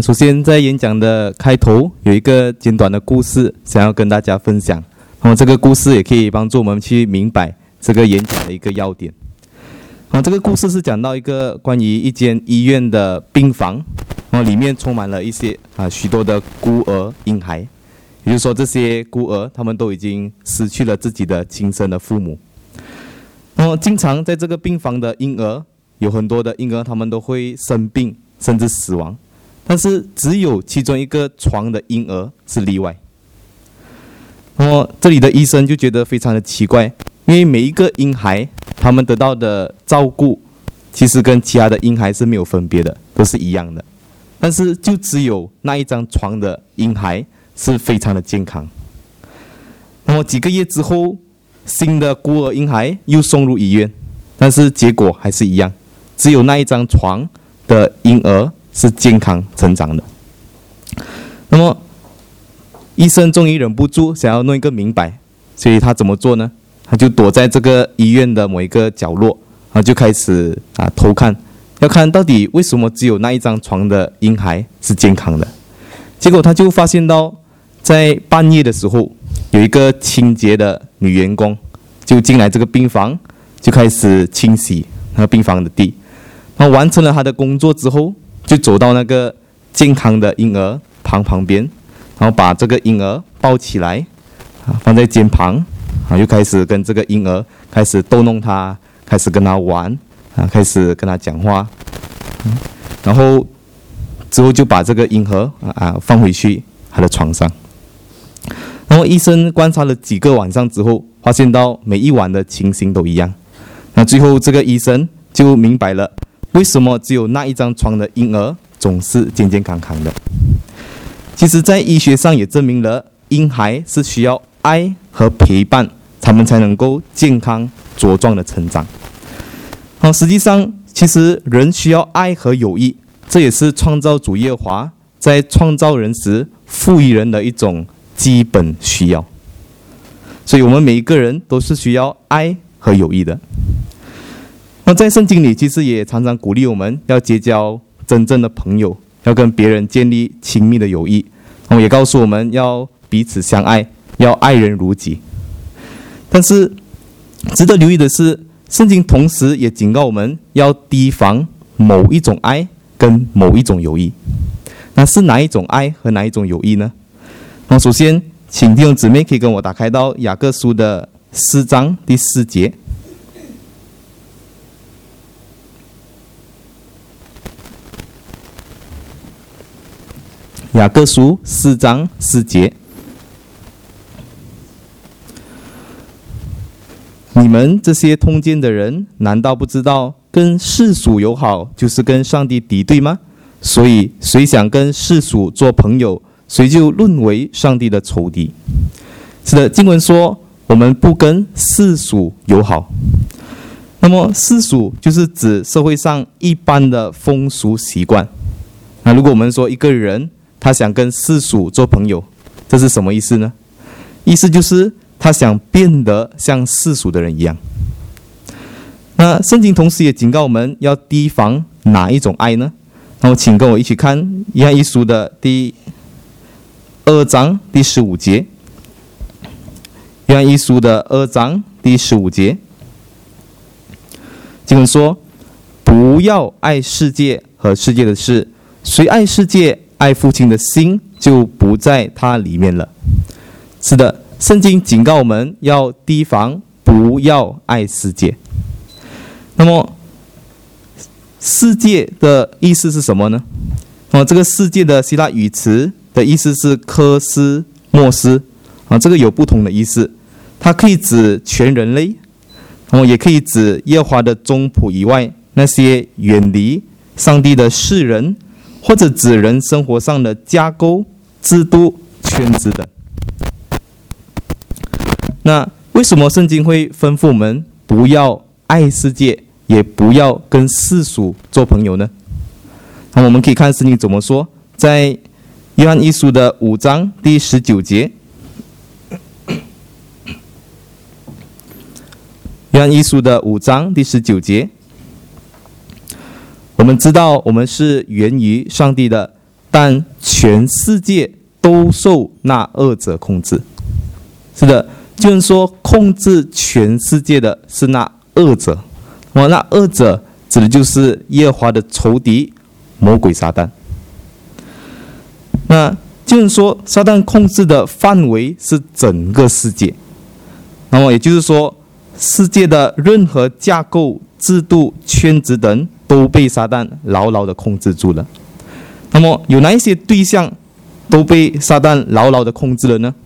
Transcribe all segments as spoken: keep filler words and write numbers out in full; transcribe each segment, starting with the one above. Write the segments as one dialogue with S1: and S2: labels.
S1: 啊，首先在演讲的开头有一个简短的故事，想要跟大家分享。那么这个故事也可以帮助我们去明白这个演讲的一个要点。啊，这个故事是讲到一个关于一间医院的病房，然后里面充满了一些啊许多的孤儿婴孩，也就是说这些孤儿他们都已经失去了自己的亲生的父母。那么经常在这个病房的婴儿，有很多的婴儿他们都会生病甚至死亡。但是只有其中一个床的婴儿是例外。那么这里的医生就觉得非常的奇怪，因为每一个婴孩他们得到的照顾其实跟其他的婴孩是没有分别的，都是一样的。但是就只有那一张床的婴孩是非常的健康。那么几个月之后，新的孤儿婴孩又送入医院，但是结果还是一样，只有那一张床的婴儿是健康成长的。那么医生终于忍不住想要弄一个明白，所以他怎么做呢？他就躲在这个医院的某一个角落，然后就开始啊偷看，要看到底为什么只有那一张床的婴孩是健康的。结果他就发现到，在半夜的时候，有一个清洁的女员工就进来这个病房，就开始清洗那个病房的地。然后完成了他的工作之后，就走到那个健康的婴儿旁旁边，然后把这个婴儿抱起来，啊，放在肩旁，啊，又开始跟这个婴儿开始逗弄他，开始跟他玩，啊，开始跟他讲话，嗯，然后之后就把这个婴儿啊啊放回去他的床上。然后医生观察了几个晚上之后，发现到每一晚的情形都一样。那最后这个医生就明白了，为什么只有那一张床的婴儿总是健健康康的。其实在医学上也证明了，婴孩是需要爱和陪伴，他们才能够健康茁壮的成长。好，实际上其实人需要爱和友谊，这也是创造主耶和华在创造人时赋予人的一种基本需要。所以我们每一个人都是需要爱和友谊的。那在圣经里其实也常常鼓励我们要结交真正的朋友，要跟别人建立亲密的友谊，然后也告诉我们要彼此相爱，要爱人如己。但是值得留意的是，圣经同时也警告我们要提防某一种爱跟某一种友谊。那是哪一种爱和哪一种友谊呢？那首先请弟兄姊妹可以跟我打开到雅各书的四章第四节。雅各书四章四节，你们这些通奸的人，难道不知道跟世俗友好就是跟上帝敌对吗？所以谁想跟世俗做朋友，谁就论为上帝的仇敌。是的，经文说我们不跟世俗友好。那么世俗就是指社会上一般的风俗习惯。那如果我们说一个人他想跟世俗做朋友，这是什么意思呢？意思就是他想变得像世俗的人一样。那圣经同时也警告我们要提防哪一种爱呢？那么请跟我一起看约翰一书的第二章第十五节。约翰一书的二章第十五节，经文说：不要爱世界和世界的事，谁爱世界，爱父亲的心就不在他里面了。是的，圣经警告我们要提防，不要爱世界。那么世界的意思是什么呢？那么这个世界的希腊语词的意思是科斯莫斯啊，这个有不同的意思，它可以指全人类，然后也可以指耶和华的宗仆以外那些远离上帝的世人，或者指人生活上的架构、制度、圈子等。那为什么圣经会吩咐我们不要爱世界，也不要跟世俗做朋友呢？那我们可以看圣经怎么说，在约翰一书的五章第十九节。约翰一书的五章第十九节，我们知道我们是源于上帝的， 但全世界都受那恶者控制。是的，就是说控制全世界的是那恶者。那么那恶者指的就是耶和华的仇敌魔鬼撒旦。那就是说撒旦控制的范围是整个世界。那么也就是说世界的任何架构、制度、圈子等都被撒旦牢牢的控制住了。那么有哪一些对象都被撒旦牢牢的控制了呢？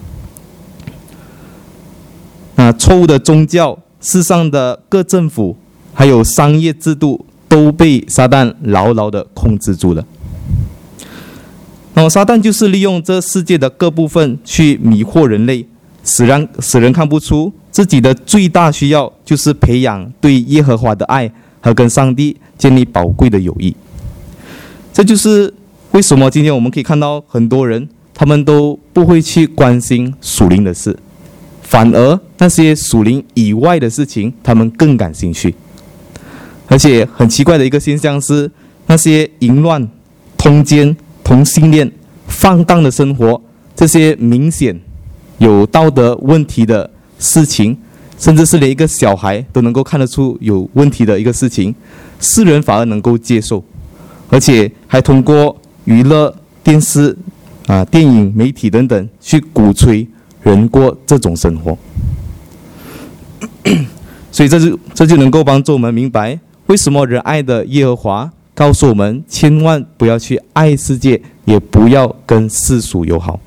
S1: 那错误的宗教、世上的各政府还有商业制度都被撒旦牢牢的控制住了。那么撒旦就是利用这世界的各部分去迷惑人类，使人使人看不出自己的最大需要就是培养对耶和华的爱和跟上帝建立宝贵的友谊。这就是为什么今天我们可以看到很多人他们都不会去关心属灵的事，反而那些属灵以外的事情他们更感兴趣。而且很奇怪的一个现象是，那些淫乱、通奸、同性恋、放荡的生活，这些明显有道德问题的事情，甚至是连一个小孩都能够看得出有问题的一个事情，世人反而能够接受，而且还通过娱乐、电视、啊、电影、媒体等等去鼓吹人过这种生活。所以这就这就能够帮助我们明白，为什么仁爱的耶和华告诉我们，千万不要去爱世界，也不要跟世俗友好。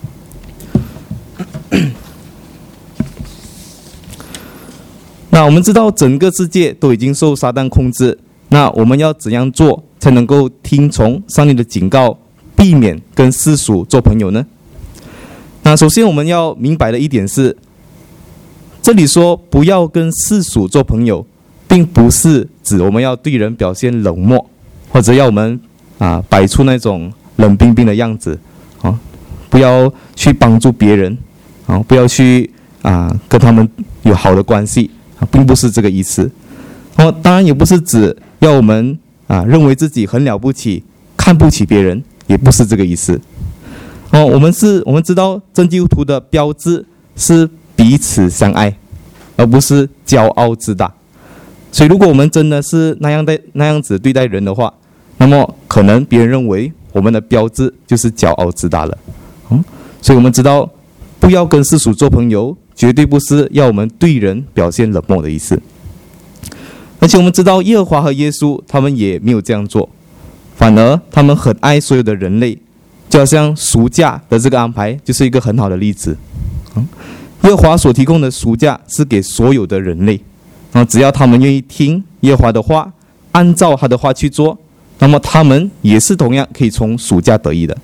S1: 那我们知道整个世界都已经受撒旦控制，那我们要怎样做才能够听从上帝的警告，避免跟世俗做朋友呢？那首先我们要明白的一点是，这里说不要跟世俗做朋友，并不是指我们要对人表现冷漠，或者要我们啊摆出那种冷冰冰的样子啊，不要去帮助别人啊，不要去啊跟他们有好的关系啊，并不是这个意思。哦，当然也不是指要我们啊认为自己很了不起，看不起别人，也不是这个意思。哦，我们是我们知道真基督徒的标志是彼此相爱，而不是骄傲自大。所以如果我们真的是那样的那样子对待人的话，那么可能别人认为我们的标志就是骄傲自大了。嗯，所以我们知道不要跟世俗做朋友，绝对不是要我们对人表现冷漠的意思。而且我们知道耶和华和耶稣他们也没有这样做，反而他们很爱所有的人类，就好像赎价的这个安排就是一个很好的例子。嗯，耶和华所提供的赎价是给所有的人类，然后只要他们愿意听耶和华的话，按照他的话去做，那么他们也是同样可以从赎价得益的。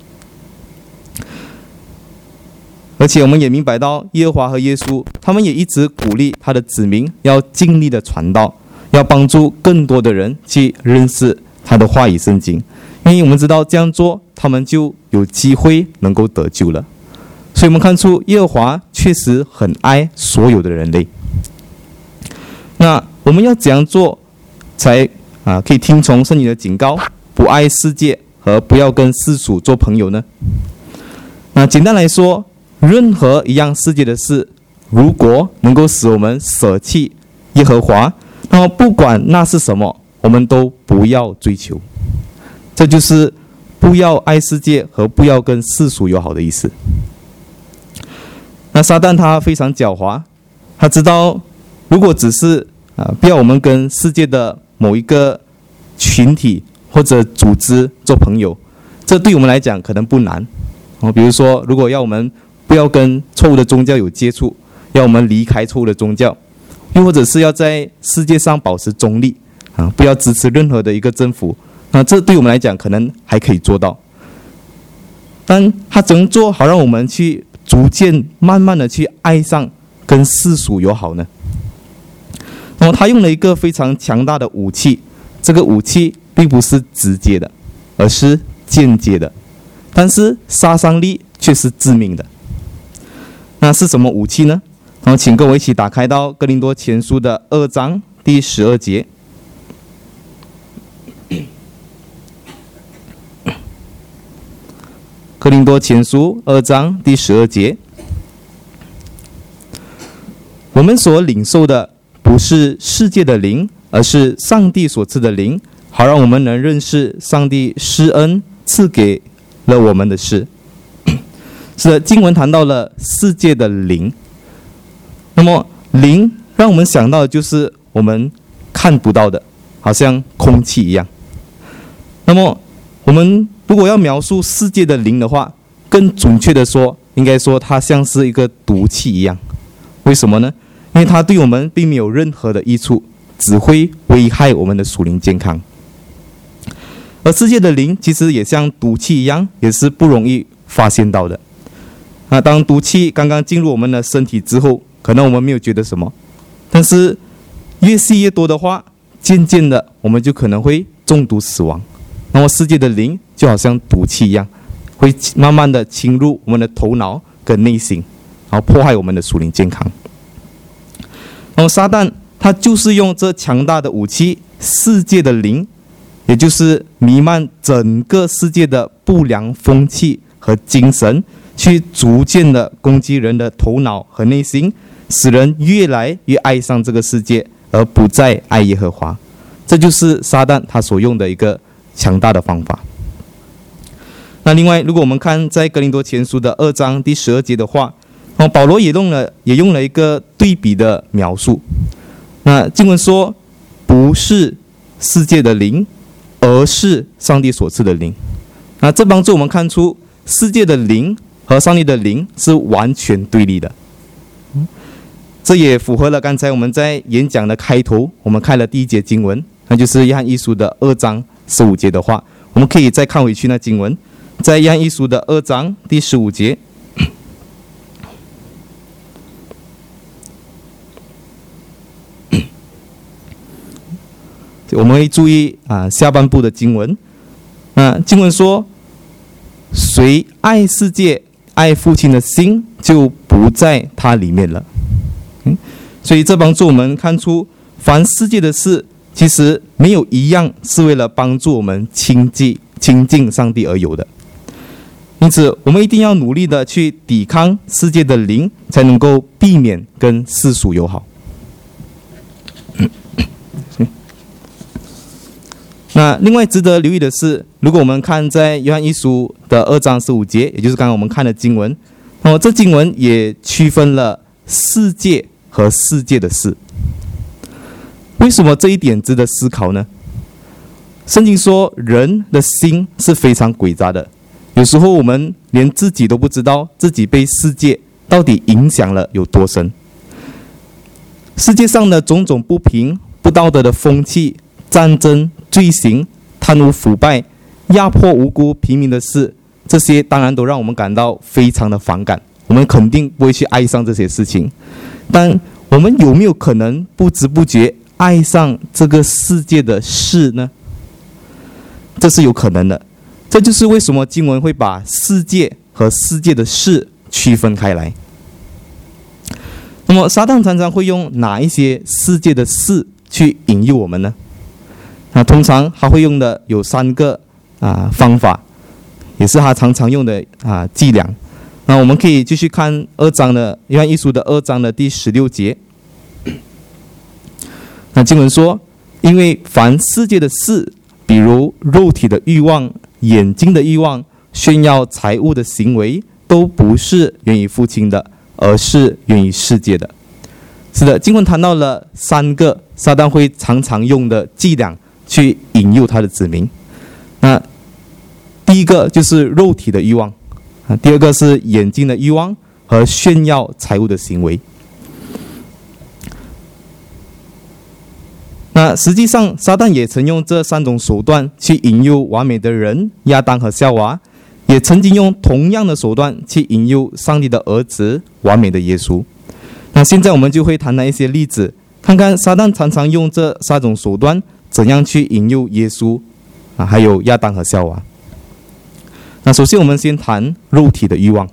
S1: 而且我们也明白到耶和华和耶稣他们也一直鼓励他的子民要尽力的传道，要帮助更多的人去认识他的话语圣经，因为我们知道这样做他们就有机会能够得救了。所以我们看出耶和华确实很爱所有的人类。那我们要怎样做才啊可以听从圣经的警告，不爱世界和不要跟世俗做朋友呢？那简单来说，任何一样世界的事，如果能够使我们舍弃耶和华，那么不管那是什么，我们都不要追求。这就是不要爱世界和不要跟世俗友好的意思。那撒旦他非常狡猾，他知道如果只是啊不要我们跟世界的某一个群体或者组织做朋友，这对我们来讲可能不难。哦，比如说如果要我们不要跟错误的宗教有接触，要我们离开错误的宗教，又或者是要在世界上保持中立啊，不要支持任何的一个政府，那这对我们来讲可能还可以做到。但他怎么做好让我们去逐渐慢慢的去爱上跟世俗友好呢？那么他用了一个非常强大的武器，这个武器并不是直接的，而是间接的，但是杀伤力却是致命的。那是什么武器呢？然后请跟我一起打开到哥林多前书的二章第十二节。 哥林多前书二章第十二节，我们所领受的不是世界的灵，而是上帝所赐的灵，好让我们能认识上帝施恩赐给了我们的事。是的，经文谈到了世界的灵，那么灵让我们想到的就是我们看不到的，好像空气一样。那么我们如果要描述世界的灵的话，更准确的说，应该说它像是一个毒气一样。为什么呢？因为它对我们并没有任何的益处，只会危害我们的属灵健康。而世界的灵其实也像毒气一样，也是不容易发现到的。那当毒气刚刚进入我们的身体之后，可能我们没有觉得什么，但是越吸越多的话，渐渐的我们就可能会中毒死亡。那么世界的灵就好像毒气一样，会慢慢的侵入我们的头脑跟内心，然后破坏我们的属灵健康。然后撒旦他就是用这强大的武器，世界的灵，也就是弥漫整个世界的不良风气和精神，去逐渐的攻击人的头脑和内心，使人越来越爱上这个世界，而不再爱耶和华。这就是撒旦他所用的一个强大的方法。那另外，如果我们看在哥林多前书的二章第十二节的话，哦，保罗也用了也用了一个对比的描述。那经文说，不是世界的灵，而是上帝所赐的灵。那这帮助我们看出，世界的灵和上帝的灵是完全对立的。这也符合了刚才我们在演讲的开头，我们看了第一节经文，那就是约翰一书的二章十五节的话，我们可以再看回去那经文，在约翰一书的二章第十五节。我们会注意啊下半部的经文。那经文说，谁爱世界，爱父亲的心就不在他里面了。嗯，所以这帮助我们看出，凡世界的事，其实没有一样是为了帮助我们亲近亲近上帝而有的。因此，我们一定要努力的去抵抗世界的灵，才能够避免跟世俗友好。那另外值得留意的是，如果我们看在约翰一书的二章十五节，也就是刚刚我们看的经文，那么这经文也区分了世界和世界的事。为什么这一点值得思考呢？圣经说，人的心是非常诡诈的，有时候我们连自己都不知道自己被世界到底影响了有多深。世界上的种种不平、不道德的风气、战争、罪行、贪污腐败、压迫无辜平民的事，这些当然都让我们感到非常的反感，我们肯定不会去爱上这些事情。但我们有没有可能不知不觉爱上这个世界的事呢？这是有可能的。这就是为什么经文会把世界和世界的事区分开来。那么撒旦常常会用哪一些世界的事去引诱我们呢？那通常他会用的有三个啊方法，也是他常常用的啊伎俩。那我们可以继续看二章的约翰一书的二章的第十六节。那经文说，因为凡世界的事，比如肉体的欲望、眼睛的欲望、炫耀财物的行为，都不是源于父亲的，而是源于世界的。是的，经文谈到了三个撒旦会常常用的伎俩去引诱他的子民。那第一个就是肉体的欲望，第二个是眼睛的欲望和炫耀财物的行为。那实际上撒旦也曾用这三种手段去引诱完美的人亚当和夏娃，也曾经用同样的手段去引诱上帝的儿子完美的耶稣。那现在我们就会谈谈一些例子，看看撒旦常常用这三种手段怎样去引诱耶稣啊，还有亚当和夏娃。那首先我们先谈肉体的欲望。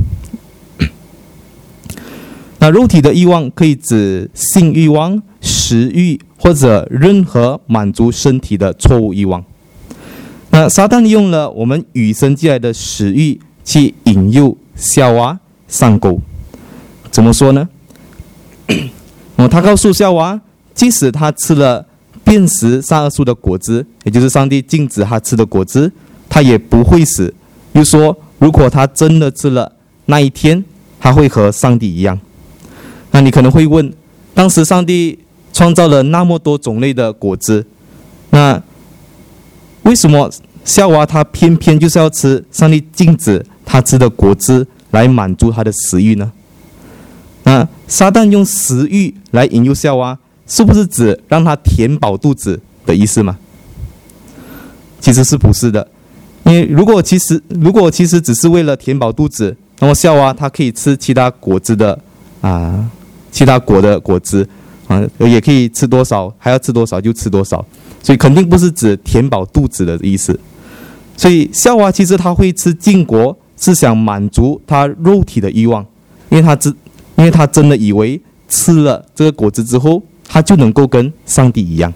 S1: 那肉体的欲望可以指性欲望、食欲或者任何满足身体的错误欲望。那撒旦利用了我们与生俱来的食欲去引诱夏娃上钩。怎么说呢？哦，他告诉夏娃，即使他吃了辨识善恶树的果子，也就是上帝禁止他吃的果子，他也不会死。又说，如果他真的吃了，那一天他会和上帝一样。那你可能会问，当时上帝创造了那么多种类的果子，那为什么夏娃他偏偏就是要吃上帝禁止他吃的果子来满足他的食欲呢？那撒旦用食欲来引诱夏娃，是不是指让他填饱肚子的意思吗？其实是不是的。因为如果其实如果其实只是为了填饱肚子，那么夏娃她可以吃其他果子的啊，其他果的果子啊，也可以吃多少，还要吃多少就吃多少，所以肯定不是指填饱肚子的意思。所以夏娃其实她会吃禁果，是想满足她肉体的欲望，因为她知，因为她真的以为吃了这个果子之后，她就能够跟上帝一样。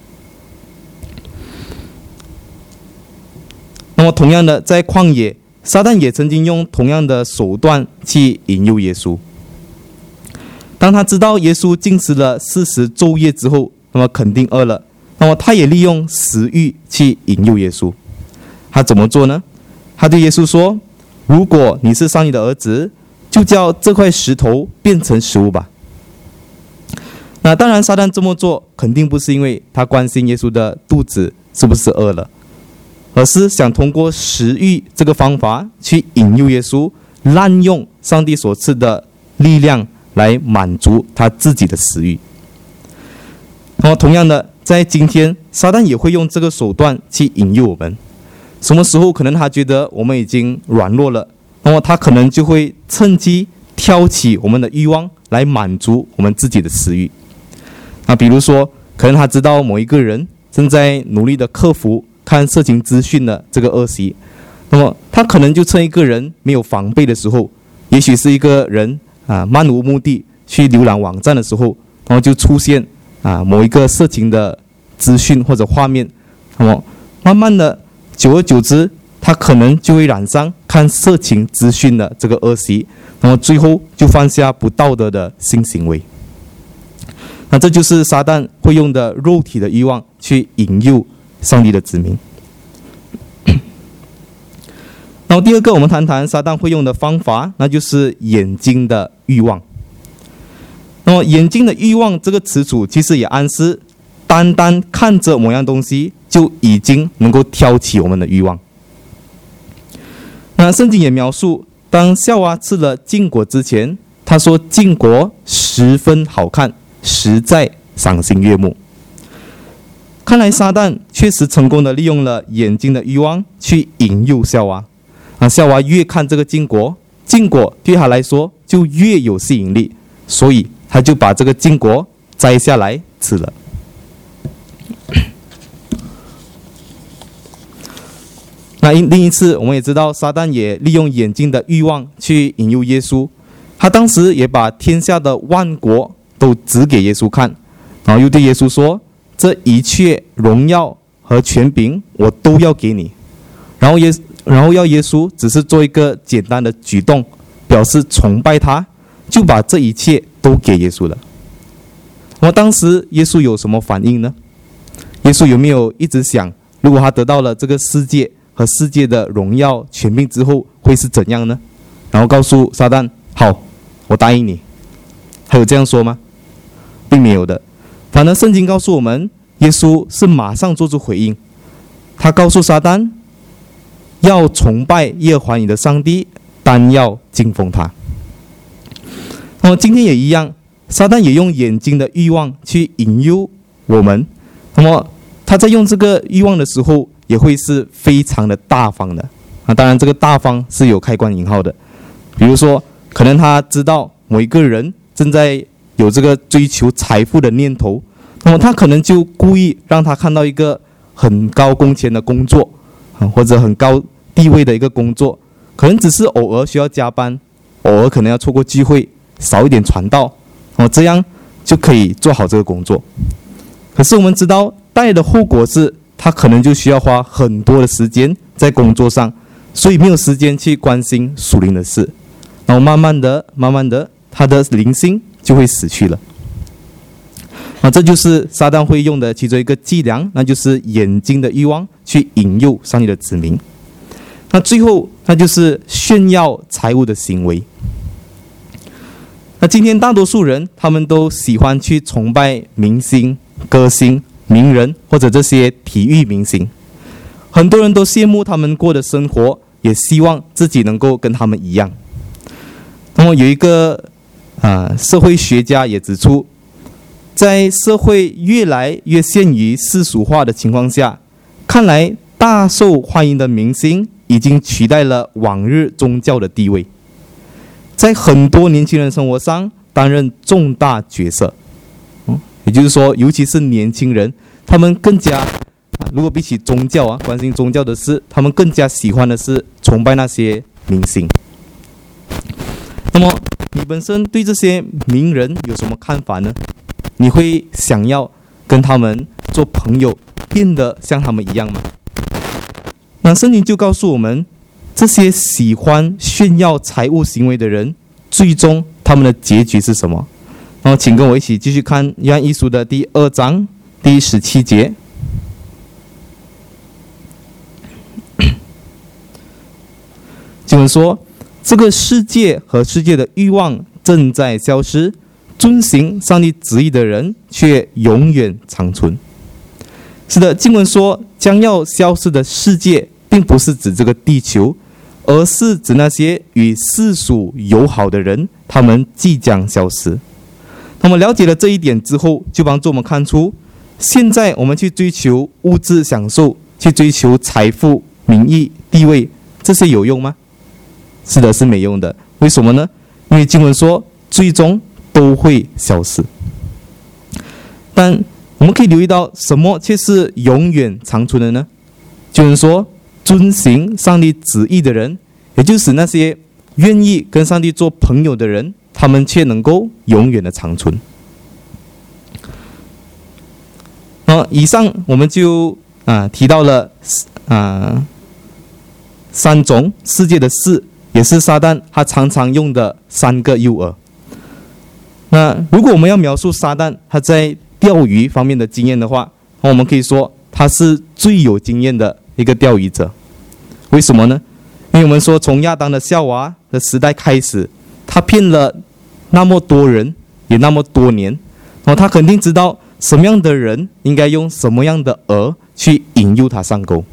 S1: 那么同样的，在旷野，撒旦也曾经用同样的手段去引诱耶稣。当他知道耶稣禁食了四十昼夜之后，那么肯定饿了，那么他也利用食欲去引诱耶稣。他怎么做呢？他对耶稣说，如果你是上帝的儿子，就叫这块石头变成食物吧。那当然，撒旦这么做肯定不是因为他关心耶稣的肚子是不是饿了，而是想通过食欲这个方法去引诱耶稣滥用上帝所赐的力量来满足他自己的食欲。那么同样的，在今天，撒旦也会用这个手段去引诱我们。什么时候可能他觉得我们已经软弱了，那么他可能就会趁机挑起我们的欲望来满足我们自己的食欲。那比如说，可能他知道某一个人正在努力的克服看色情资讯的这个恶习，那么他可能就趁一个人没有防备的时候，也许是一个人啊漫无目的去浏览网站的时候，然后就出现啊某一个色情的资讯或者画面，那么慢慢的久而久之，他可能就会染上看色情资讯的这个恶习，那么最后就犯下不道德的性行为。那这就是撒旦会用的肉体的欲望去引诱上帝的子民。然后第二个，我们谈谈撒旦会用的方法，那就是眼睛的欲望。那么眼睛的欲望这个词组其实也暗示，单单看着某样东西就已经能够挑起我们的欲望。那圣经也描述，当夏娃吃了禁果之前，他说禁果十分好看，实在赏心悦目。看来撒旦确实成功的利用了眼睛的欲望去引诱夏娃。啊，夏娃越看这个禁果，禁果对他来说就越有吸引力，所以他就把这个禁果摘下来吃了。那另一次，我们也知道，撒旦也利用眼睛的欲望去引诱耶稣。他当时也把天下的万国都指给耶稣看，然后又对耶稣说：“这一切荣耀和权柄，我都要给你。”然后耶，然后要耶稣只是做一个简单的举动，表示崇拜他，就把这一切都给耶稣了。那么当时耶稣有什么反应呢？耶稣有没有一直想，如果他得到了这个世界和世界的荣耀权柄之后会是怎样呢？然后告诉撒旦：“好，我答应你。”还有这样说吗？并没有的。反而圣经告诉我们，耶稣是马上做出回应。他告诉撒旦，要崇拜耶和华你的上帝，单要敬奉他。那么今天也一样，撒旦也用眼睛的欲望去引诱我们。那么他在用这个欲望的时候，也会是非常的大方的啊。当然，这个大方是有开关引号的。比如说，可能他知道某一个人正在有这个追求财富的念头，那么他可能就故意让他看到一个很高工钱的工作啊，或者很高地位的一个工作，可能只是偶尔需要加班，偶尔可能要错过聚会，少一点传道，哦，这样就可以做好这个工作。可是我们知道，带来的后果是，他可能就需要花很多的时间在工作上， 所以没有时间去关心属灵的事，然后慢慢的、慢慢的，他的灵性就会死去了。啊，这就是撒旦会用的其中一个伎俩，那就是眼睛的欲望去引诱上帝的子民。那最后，那就是炫耀财物的行为。那今天大多数人，他们都喜欢去崇拜明星、歌星、名人或者这些体育明星。很多人都羡慕他们过的生活，也希望自己能够跟他们一样。那么有一个啊、呃、社会学家也指出，在社会越来越陷于世俗化的情况下，看来大受欢迎的明星已经取代了往日宗教的地位，在很多年轻人生活上担任重大角色。嗯，也就是说，尤其是年轻人，他们更加、啊、如果比起宗教啊，关心宗教的事，他们更加喜欢的是崇拜那些明星。那么，你本身对这些名人有什么看法呢？你会想要跟他们做朋友，变得像他们一样吗？那圣经就告诉我们，这些喜欢炫耀财物行为的人，最终他们的结局是什么？然后请跟我一起继续看约翰一书的第二章第十七节。经文说，这个世界和世界的欲望正在消失，遵行上帝旨意的人却永远长存。是的，经文说将要消失的世界并不是指这个地球，而是指那些与世俗友好的人，他们即将消失。那么了解了这一点之后，就帮助我们看出，现在我们去追求物质享受，去追求财富、名誉、地位，这些有用吗？是的，是没用的。为什么呢？因为经文说最终都会消失。但我们可以留意到，什么却是永远长存的呢？就是说，遵行上帝旨意的人，也就是那些愿意跟上帝做朋友的人，他们却能够永远的长存。那以上我们就啊提到了啊三种世界的事，也是撒旦他常常用的三个诱饵。那如果我们要描述撒旦他在钓鱼方面的经验的话，我们可以说他是最有经验的一个钓鱼者。为什么呢？因为我们说从亚当的夏娃的时代开始，他骗了那么多人，也那么多年，然后他肯定知道什么样的人应该用什么样的饵去引诱他上钩。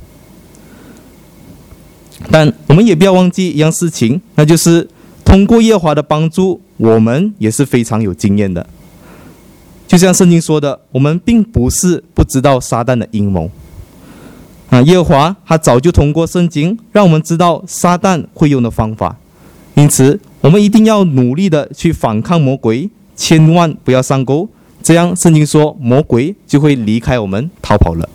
S1: 但我们也不要忘记一样事情，那就是通过耶和华的帮助，我们也是非常有经验的。就像圣经说的，我们并不是不知道撒旦的阴谋啊，耶和华他早就通过圣经让我们知道撒旦会用的方法，因此我们一定要努力的去反抗魔鬼，千万不要上钩，这样圣经说魔鬼就会离开我们逃跑了。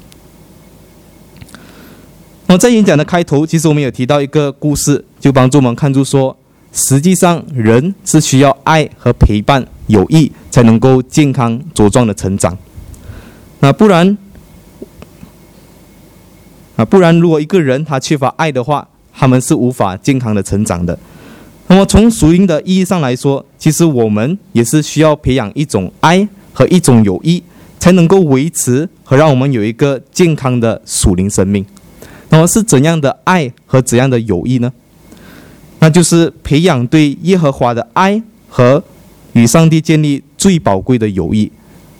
S1: 那么在演讲的开头，其实我们有提到一个故事，就帮助我们看出说，实际上人是需要爱和陪伴、友谊，才能够健康茁壮的成长。那不然啊，不然如果一个人他缺乏爱的话，他们是无法健康的成长的。那么从属灵的意义上来说，其实我们也是需要培养一种爱和一种友谊，才能够维持和让我们有一个健康的属灵生命。那么是怎样的爱和怎样的友谊呢？那就是培养对耶和华的爱和与上帝建立最宝贵的友谊。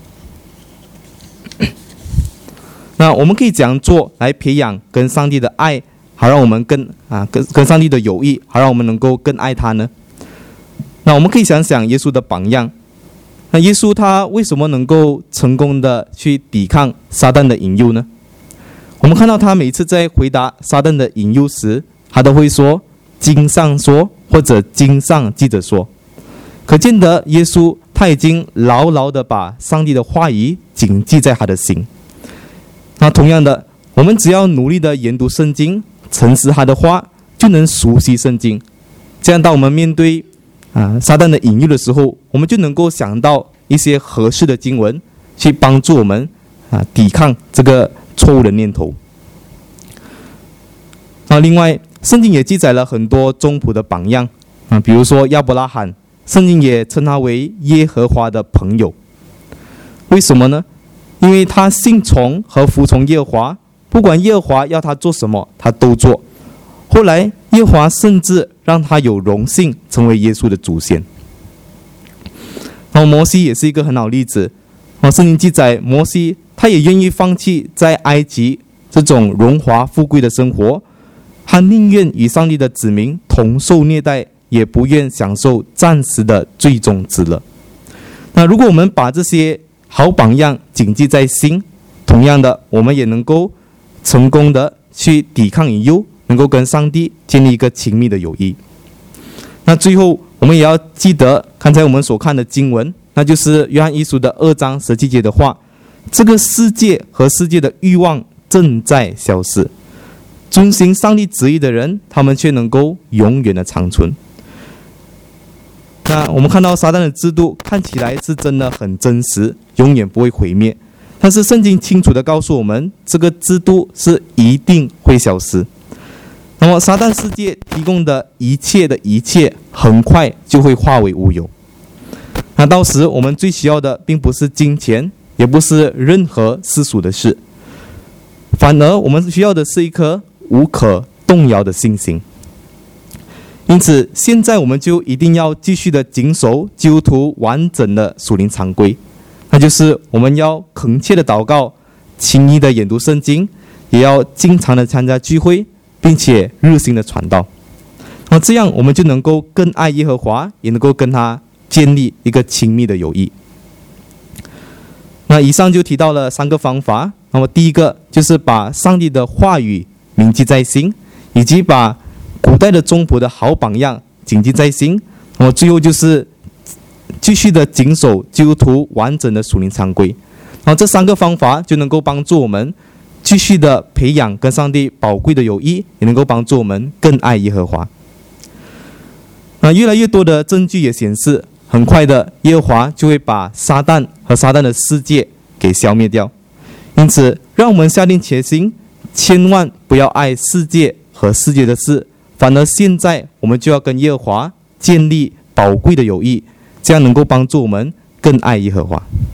S1: 那我们可以怎样做来培养跟上帝的爱，好让我们更啊跟跟上帝的友谊，好让我们能够更爱他呢？那我们可以想想耶稣的榜样。那耶稣他为什么能够成功的去抵抗撒旦的引诱呢？我们看到他每次在回答撒旦的引诱时，他都会说经上说，或者经上记着说。可见得耶稣他已经牢牢的把上帝的话语谨记在他的心。那同样的，我们只要努力的研读圣经，沉思他的话，就能熟悉圣经。这样当我们面对啊撒旦的引诱的时候，我们就能够想到一些合适的经文，去帮助我们啊抵抗这个错误的念头。那另外， 圣经也记载了很多宗仆的榜样啊，比如说亚伯拉罕，圣经也称他为耶和华的朋友。为什么呢？因为他信从和服从耶和华，不管耶和华要他做什么，他都做。后来耶和华甚至让他有荣幸成为耶稣的祖先。然后摩西也是一个很好的例子。圣经记载，摩西他也愿意放弃在埃及这种荣华富贵的生活，他宁愿与上帝的子民同受虐待，也不愿享受暂时的最终之乐。那如果我们把这些好榜样谨记在心，同样的，我们也能够成功的去抵抗引诱，能够跟上帝建立一个亲密的友谊。那最后我们也要记得刚才我们所看的经文，那就是约翰一书的二章十七节的话，这个世界和世界的欲望正在消失，遵行上帝旨意的人，他们却能够永远的长存。那我们看到撒旦的制度看起来是真的很真实，永远不会毁灭，但是圣经清楚地告诉我们，这个制度是一定会消失。那么撒旦世界提供的一切的一切，很快就会化为乌有。那到时我们最需要的并不是金钱，也不是任何世俗的事，反而我们需要的是一颗无可动摇的信心。因此现在我们就一定要继续的谨守基督徒完整的属灵常规，那就是我们要恳切的祷告，勤意的研读圣经，也要经常的参加聚会，并且日心的传道。那这样我们就能够更爱耶和华，也能够跟他建立一个亲密的友谊。那以上就提到了三个方法。那么第一个就是把上帝的话语铭记在心，以及把古代的宗仆的好榜样谨记在心。那么最后就是继续的谨守基督徒完整的属灵常规。然后这三个方法就能够帮助我们继续的培养跟上帝宝贵的友谊，也能够帮助我们更爱耶和华。那越来越多的证据也显示，很快的耶和华就会把撒旦和撒旦的世界给消灭掉。因此让我们下定决心，千万不要爱世界和世界的事，反而现在我们就要跟耶和华建立宝贵的友谊，这样能够帮助我们更爱耶和华。